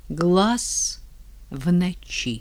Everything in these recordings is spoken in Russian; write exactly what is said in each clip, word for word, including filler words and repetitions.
Глаз в ночи.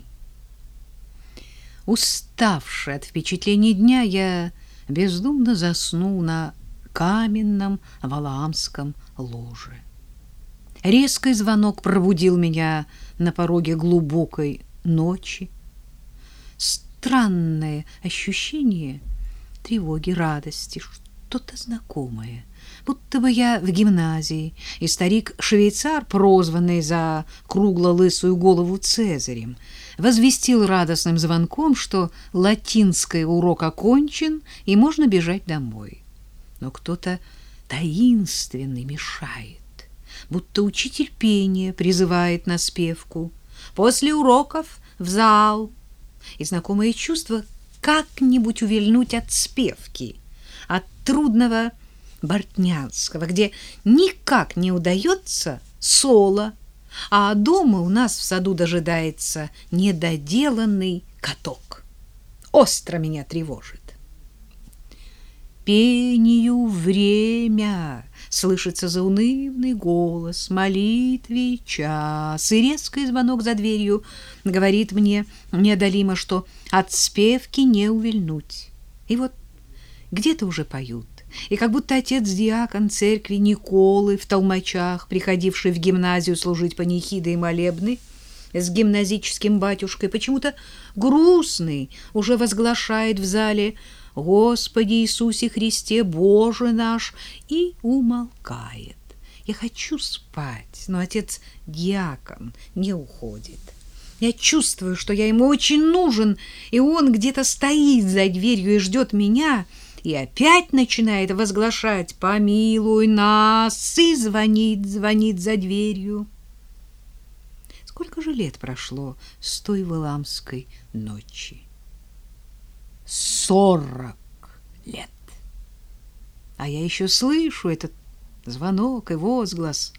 Уставший от впечатлений дня, я бездумно заснул на каменном валаамском ложе. Резкий звонок пробудил меня на пороге глубокой ночи. Странное ощущение тревоги, радости, что-то знакомое, будто бы я в гимназии, и старик-швейцар, прозванный за кругло-лысую голову Цезарем, возвестил радостным звонком, что латинский урок окончен и можно бежать домой. Но кто-то таинственный мешает, будто учитель пения призывает на спевку. После уроков в зал. И знакомое чувство как-нибудь увильнуть от спевки, от трудного бортнянского, где никак не удается соло, а дома у нас в саду дожидается недоделанный каток. Остро меня тревожит. Пению время, слышится заунывный голос, молитве час, и резкий звонок за дверью говорит мне неодолимо, что от спевки не увильнуть. И вот где-то уже поют, и как будто отец-диакон церкви Николы в толмачах, приходивший в гимназию служить панихиды и молебны, с гимназическим батюшкой, почему-то грустный, уже возглашает в зале «Господи Иисусе Христе, Боже наш!» и умолкает. Я хочу спать, но отец-диакон не уходит. Я чувствую, что я ему очень нужен, и он где-то стоит за дверью и ждет меня, и опять начинает возглашать «Помилуй нас!» и звонит, звонит за дверью. Сколько же лет прошло с той валаамской ночи? Сорок лет. А я еще слышу этот звонок и возглас.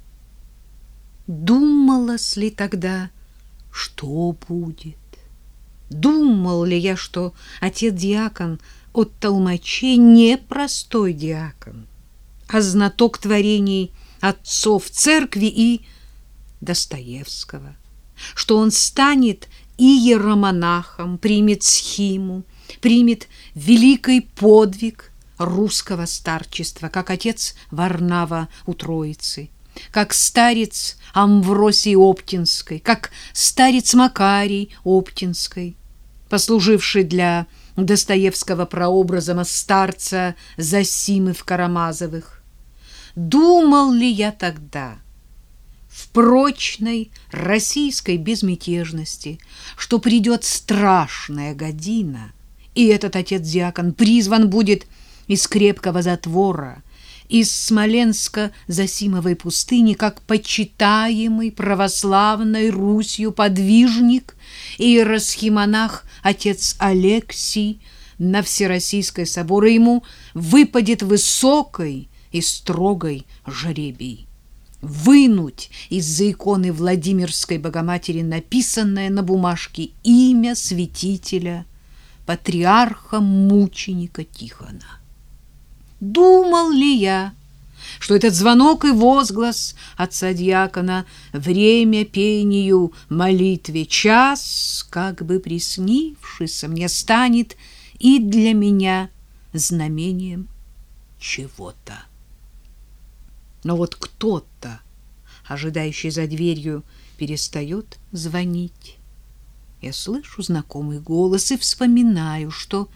Думалось ли тогда, что будет? Думал ли я, что отец-диакон от толмачей не простой диакон, а знаток творений отцов церкви и Достоевского, что он станет иеромонахом, примет схиму, примет великий подвиг русского старчества, как отец Варнава у Троицы, как старец Амвросий Оптинской, как старец Макарий Оптинской, послуживший для Достоевского прообразом старца Зосимы в Карамазовых. Думал ли я тогда в прочной российской безмятежности, что придет страшная година, и этот отец-диакон призван будет из крепкого затвора, из Смоленско-Зосимовой пустыни, как почитаемый православной Русью подвижник и иеросхимонах отец Алексий на Всероссийский собор, и ему выпадет высокой и строгой жребий вынуть из-за иконы Владимирской Богоматери написанное на бумажке имя святителя, патриарха-мученика Тихона. Думал ли я, что этот звонок и возглас отца-диакона время пению, молитве, час, как бы приснившийся мне, станет и для меня знамением чего-то? Но вот кто-то, ожидающий за дверью, перестает звонить. Я слышу знакомый голос и вспоминаю, что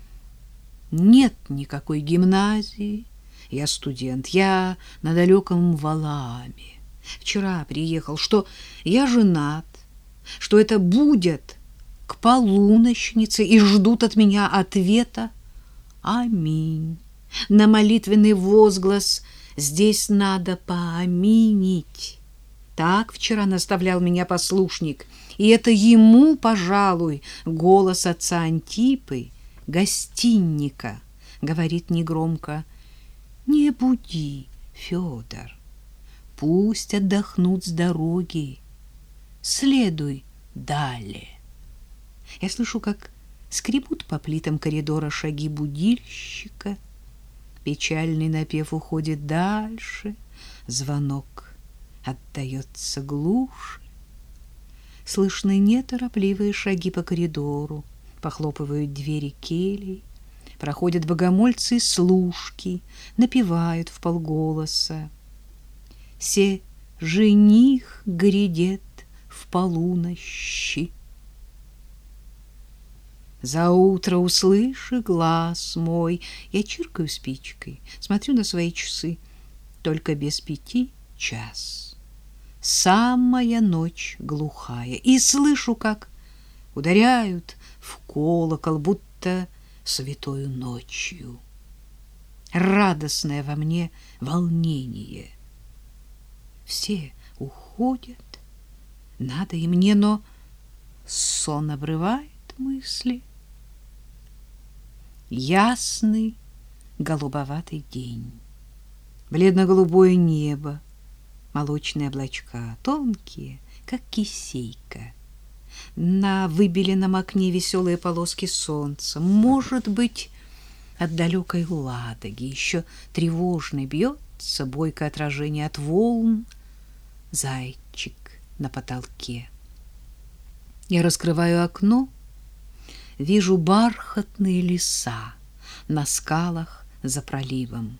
нет никакой гимназии. Я студент, я на далеком Валааме. Вчера приехал, что я женат, что это будет к полуночнице и ждут от меня ответа «Аминь». На молитвенный возглас «Здесь надо поаминить». Так вчера наставлял меня послушник, и это ему, пожалуй, голос отца Антипы, гостинника, говорит негромко: «Не буди, Федор, пусть отдохнут с дороги, следуй далее». Я слышу, как скребут по плитам коридора шаги будильщика. Печальный напев уходит дальше, звонок отдаётся глуше. Слышны неторопливые шаги по коридору, похлопывают двери келий, проходят богомольцы и служки, напевают вполголоса. Се жених грядет в полунощи. За утро услыши глаз мой. Я чиркаю спичкой, смотрю на свои часы. Только без пяти час. Самая ночь глухая. И слышу, как ударяют в колокол, будто святою ночью. Радостное во мне волнение. Все уходят, надо и мне, но сон обрывает мысли. Ясный голубоватый день, бледно-голубое небо, молочные облачка, тонкие, как кисейка. На выбеленном окне веселые полоски солнца. Может быть, от далекой Ладоги еще тревожный бьется бойкое отражение от волн. Зайчик на потолке. Я раскрываю окно, вижу бархатные леса на скалах за проливом.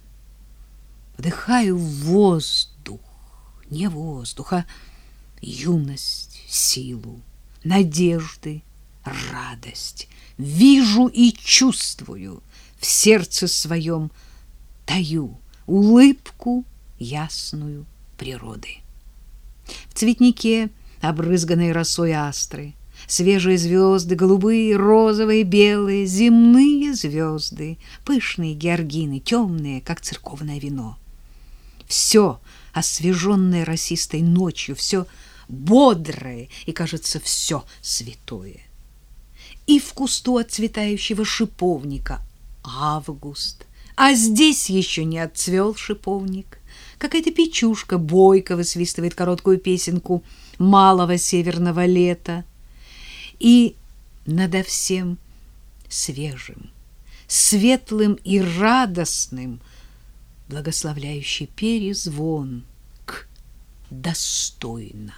Вдыхаю воздух, не воздух, а юность, силу, надежды, радость. Вижу и чувствую, в сердце своем таю улыбку ясную природы. В цветнике обрызганные росой астры, свежие звезды, голубые, розовые, белые, земные звезды, пышные георгины, темные, как церковное вино. Все освеженное росистой ночью, все бодрое и, кажется, все святое. И в кусту отцветающего шиповника август, а здесь еще не отцвел шиповник. Какая-то печушка бойко высвистывает короткую песенку малого северного лета. И надо всем свежим, светлым и радостным благословляющий перезвон к достойно.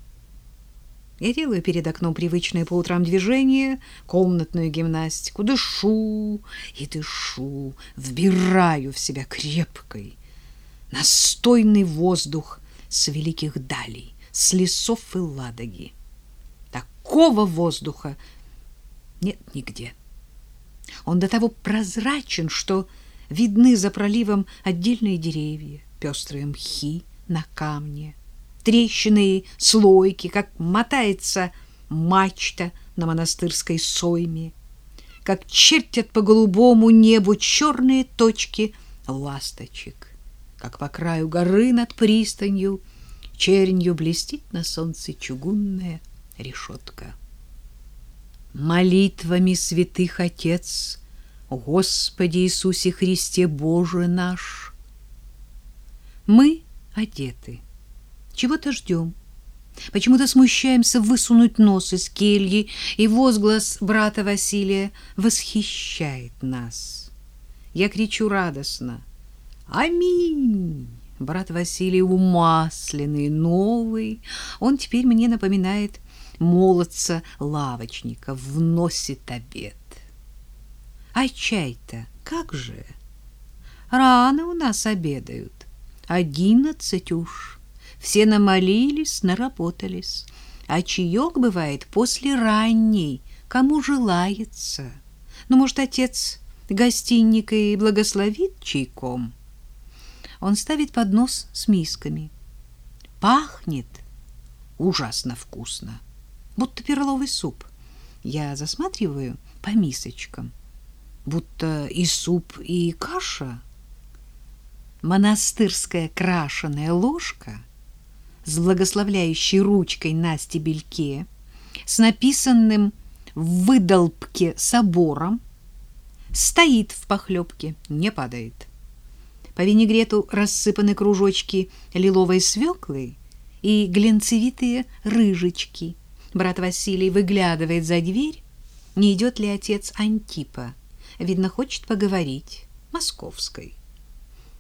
Я делаю перед окном привычные по утрам движения, комнатную гимнастику, дышу и дышу, вбираю в себя крепкой, настойный воздух с великих далей, с лесов и Ладоги. Такого воздуха нет нигде. Он до того прозрачен, что видны за проливом отдельные деревья, пестрые мхи на камне, трещины и слойки, как мотается мачта на монастырской сойме, как чертят по голубому небу черные точки ласточек, как по краю горы над пристанью чернью блестит на солнце чугунная решетка. Молитвами святых Отец, Господи Иисусе Христе, Боже наш, мы одеты, чего-то ждем, почему-то смущаемся высунуть нос из кельи, и возглас брата Василия восхищает нас. Я кричу радостно: «Аминь!» Брат Василий умасленный, новый, он теперь мне напоминает молодца-лавочника, вносит обед. А чай-то как же? Рано у нас обедают, одиннадцать уж. Все намолились, наработались, а чаек бывает после ранней, кому желается. Ну, может, отец гостинника и благословит чайком? Он ставит поднос с мисками. Пахнет ужасно вкусно, будто перловый суп. Я засматриваю по мисочкам, будто и суп, и каша. Монастырская крашеная ложка с благословляющей ручкой на стебельке, с написанным в выдолбке собором, стоит в похлебке, не падает. По винегрету рассыпаны кружочки лиловой свеклы и глянцевитые рыжечки. Брат Василий выглядывает за дверь, не идет ли отец Антипа. Видно, хочет поговорить московской.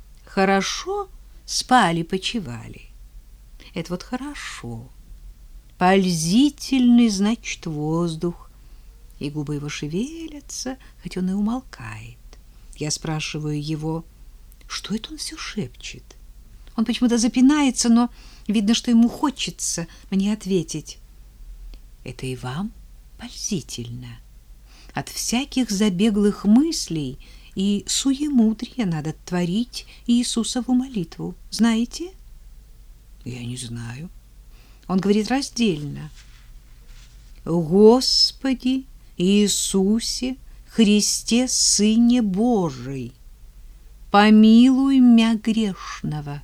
Хорошо спали-почивали. Это вот хорошо. Пользительный, значит, воздух. И губы его шевелятся, хоть он и умолкает. Я спрашиваю его, что это он все шепчет. Он почему-то запинается, но видно, что ему хочется мне ответить. Это и вам пользительно. От всяких забеглых мыслей и суемудрия надо творить Иисусову молитву. Знаете? Я не знаю. Он говорит раздельно. Господи Иисусе Христе, Сыне Божий, помилуй мя грешного.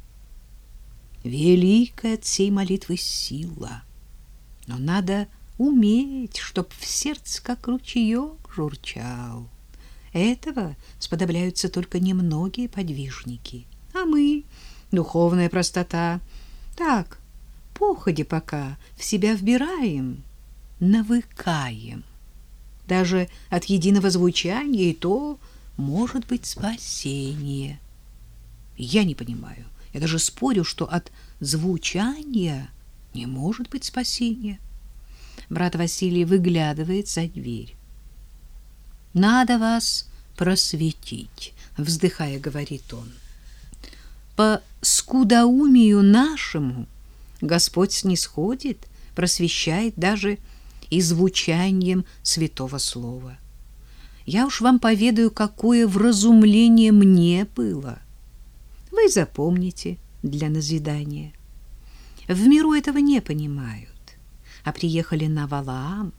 Великая от сей молитвы сила, но надо уметь, чтоб в сердце как ручеек журчал. Этого сподобляются только немногие подвижники, а мы, духовная простота, так, походя пока в себя вбираем, навыкаем. Даже от единого звучания и то может быть спасение. Я не понимаю, я даже спорю, что от звучания не может быть спасения. Брат Василий выглядывает за дверь. Надо вас просветить, вздыхая, говорит он. По скудоумию нашему Господь снисходит, просвещает даже и звучанием святого слова. Я уж вам поведаю, какое вразумление мне было. Вы запомните для назидания. В миру этого не понимают, а приехали на Валаам.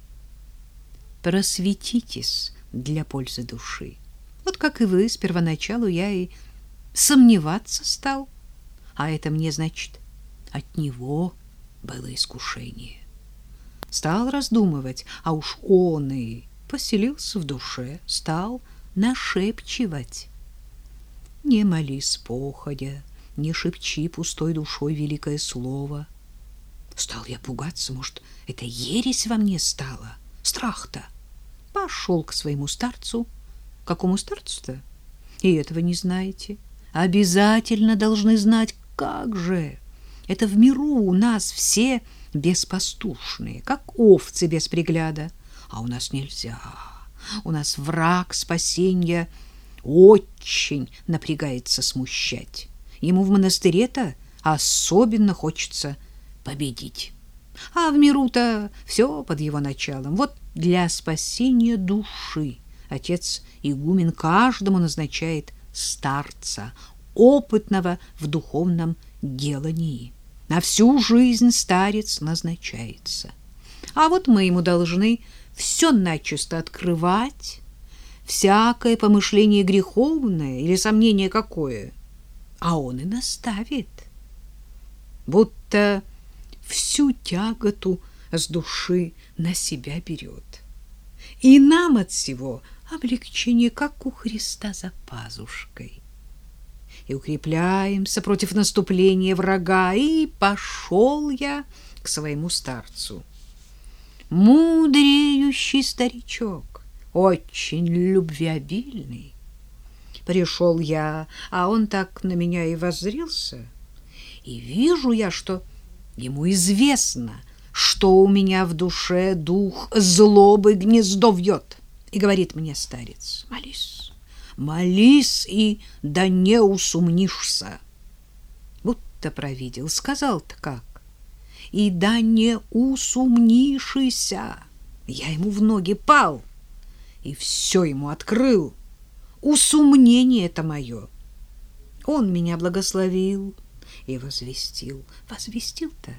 Просветитесь для пользы души. Вот как и вы, с первоначалу я и сомневаться стал, а это мне, значит, от него было искушение. Стал раздумывать, а уж он и поселился в душе, стал нашепчивать. Не молись походя, не шепчи пустой душой великое слово. Стал я пугаться, может, это ересь во мне стала, страх-то. Пошел к своему старцу. Какому старцу-то? И этого не знаете. Обязательно должны знать, как же. Это в миру у нас все беспастушные, как овцы без пригляда. А у нас нельзя. У нас враг спасения очень напрягается смущать. Ему в монастыре-то особенно хочется победить. А в миру-то все под его началом. Вот для спасения души отец игумен каждому назначает старца, опытного в духовном делании. На всю жизнь старец назначается. А вот мы ему должны все начисто открывать, всякое помышление греховное или сомнение какое, а он и наставит. Будто всю тяготу с души на себя берет. И нам от всего облегчение, как у Христа за пазушкой. И укрепляемся против наступления врага, и пошел я к своему старцу. Мудреющий старичок, очень любвеобильный. Пришел я, а он так на меня и воззрился, и вижу я, что ему известно, что у меня в душе дух злобы гнездо вьет. И говорит мне старец: молись, молись, и да не усомнишься. Будто провидел, сказал-то как: и да не усомнишься. Я ему в ноги пал и все ему открыл. Усомнение это мое. Он меня благословил и возвестил. Возвестил-то?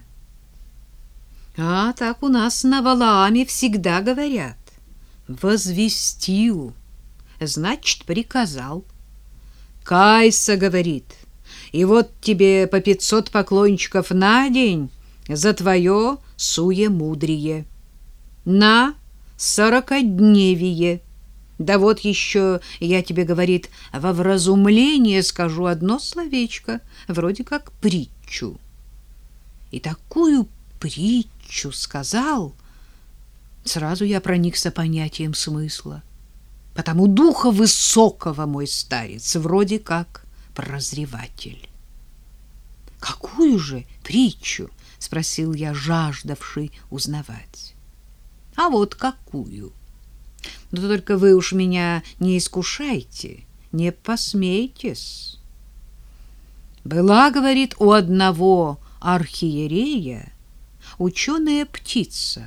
А так у нас на Валааме всегда говорят. Возвестил, значит, приказал. Кайся, говорит, и вот тебе по пятьсот поклончиков на день за твое суемудрие. На сорокодневие. Да вот еще я тебе, говорит, во вразумление скажу одно словечко, вроде как притчу. И такую притчу сказал, сразу я проникся понятием смысла. Потому духа высокого мой старец, вроде как прозреватель. Какую же притчу? спросил я, жаждавший узнавать. А вот какую? Да только вы уж меня не искушайте, не посмейтесь. Была, говорит, у одного архиерея ученая птица.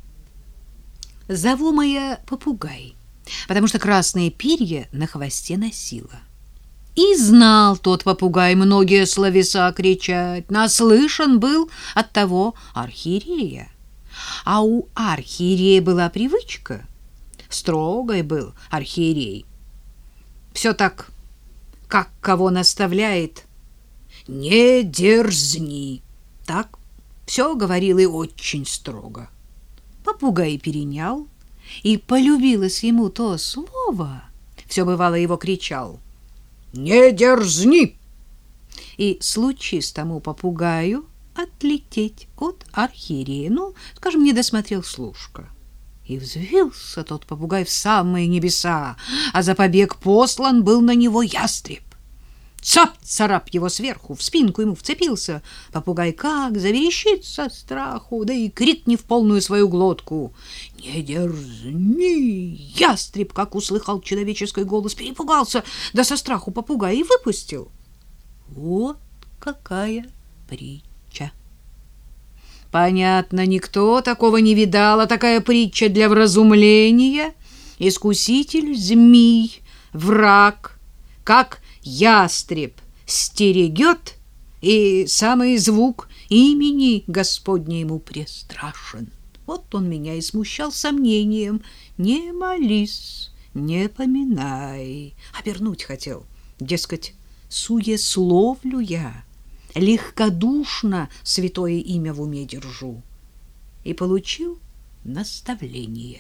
Зову моя попугай, потому что красные перья на хвосте носила. И знал тот попугай многие словеса кричать, наслышан был от того архиерея. А у архиерея была привычка, строгой был архиерей. Все так, как кого наставляет, не дерзни. Так все говорил и очень строго. Попугай перенял, и полюбилось ему то слово. Все бывало его кричал: «Не дерзни!» И случись тому попугаю отлететь от архиерея, ну, скажем, не досмотрел служка. И взвился тот попугай в самые небеса, а за побег послан был на него ястреб. Цап-царап его сверху, в спинку ему вцепился. Попугай как заверещит со страху, да и крикни в полную свою глотку: «Не дерзни!» Ястреб, как услыхал человеческий голос, перепугался, да со страху попугая и выпустил. Вот какая притча! Понятно, никто такого не видал, а такая притча для вразумления. Искуситель змей, враг, как ястреб стерегет, и самый звук имени Господня ему престрашен. Вот он меня и смущал сомнением. Не молись, не поминай. Обернуть хотел, дескать, суесловлю я, легкодушно святое имя в уме держу. И получил наставление.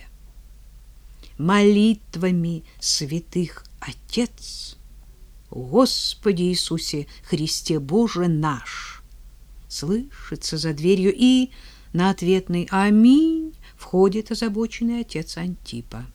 Молитвами святых Отец, Господи Иисусе Христе Боже наш, слышится за дверью, и на ответный «Аминь» входит озабоченный отец Антипа.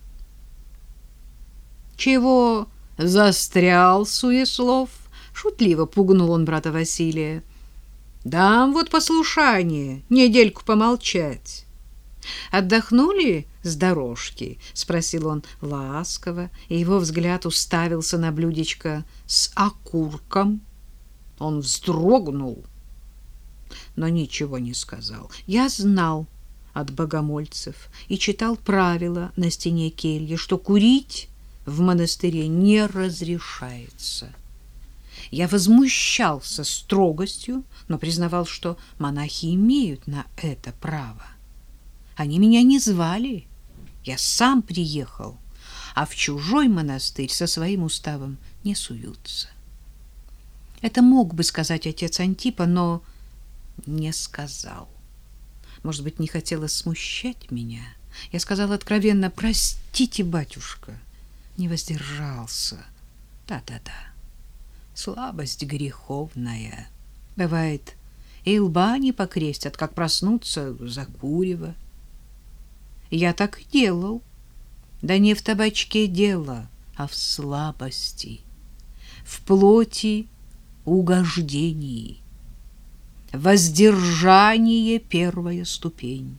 «Чего застрял, суеслов?» — шутливо пугнул он брата Василия. «Дам вот послушание, недельку помолчать». «Отдохнули с дорожки?» — спросил он ласково, и его взгляд уставился на блюдечко с окурком. Он вздрогнул, но ничего не сказал. Я знал от богомольцев и читал правила на стене кельи, что курить в монастыре не разрешается. Я возмущался строгостью, но признавал, что монахи имеют на это право. Они меня не звали, я сам приехал, а в чужой монастырь со своим уставом не суются. Это мог бы сказать отец Антипа, но не сказал. Может быть, не хотелось смущать меня. Я сказал откровенно: «Простите, батюшка», не воздержался. Да-да-да, слабость греховная. Бывает, и лба не покрестят, как проснуться закурева. Я так и делал. Да не в табачке дело, а в слабости, в плоти угождений. Воздержание — первая ступень.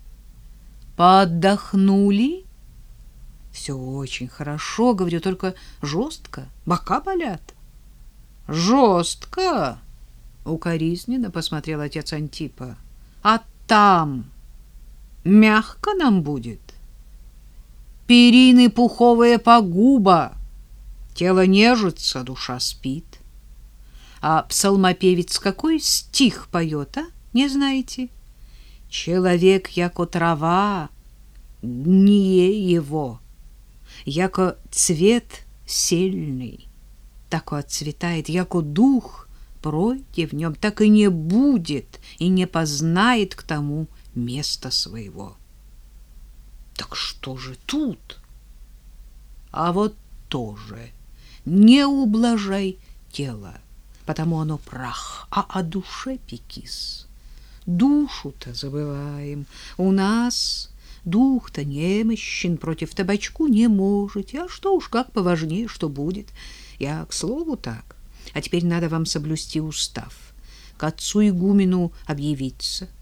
Поотдохнули? Все очень хорошо, говорю, только жестко, бока болят. Жестко? Укоризненно посмотрел отец Антипа. А там мягко нам будет. Перины пуховая погуба, тело нежится, душа спит. А псалмопевец какой стих поет, а? Не знаете? Человек, яко трава, гние его, яко цвет сельный, тако отцветает, яко дух пройти в нем, так и не будет и не познает к тому места своего. Так что же тут? А вот тоже не ублажай тело, потому оно прах, а о душе пекись. Душу-то забываем. У нас дух-то немощен, против табачку не может. А что уж, как поважнее, что будет. Я к слову так. А теперь надо вам соблюсти устав, к отцу игумену объявиться,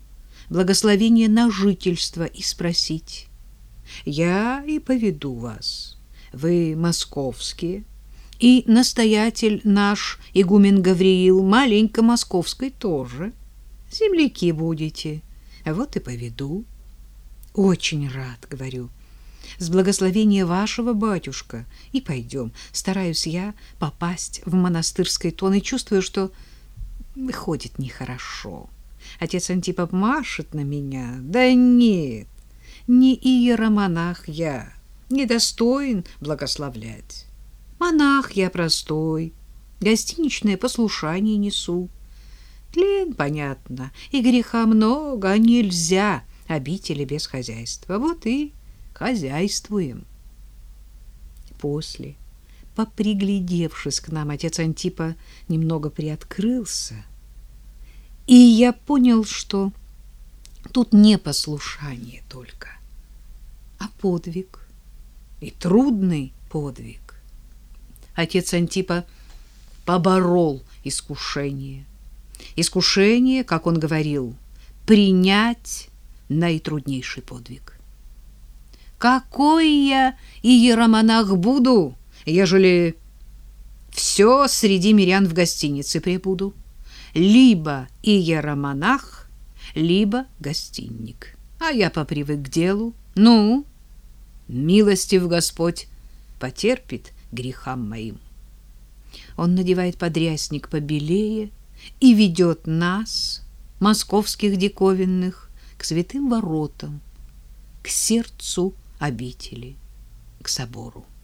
благословение на жительство и спросить: я и поведу вас. Вы московские, и настоятель наш игумен Гавриил маленько московской тоже. Земляки будете, вот и поведу. Очень рад, говорю. С благословения вашего, батюшка, и пойдем. Стараюсь я попасть в монастырский тон и чувствую, что выходит нехорошо. Отец Антипов машет на меня. Да нет, не иеромонах я, недостоин благословлять. Монах я простой, гостиничное послушание несу. Тлен, понятно, и греха много, а нельзя обители без хозяйства. Вот и хозяйствуем. После, поприглядевшись к нам, отец Антипа немного приоткрылся, и я понял, что тут не послушание только, а подвиг, и трудный подвиг. Отец Антипа поборол искушение. Искушение, как он говорил, принять наитруднейший подвиг. Какой я иеромонах буду, ежели все среди мирян в гостинице пребуду? Либо иеромонах, либо гостинник. А я попривык к делу. Ну, милостив Господь потерпит грехам моим. Он надевает подрясник побелее и ведет нас, московских диковинных, к святым воротам, к сердцу обители, к собору.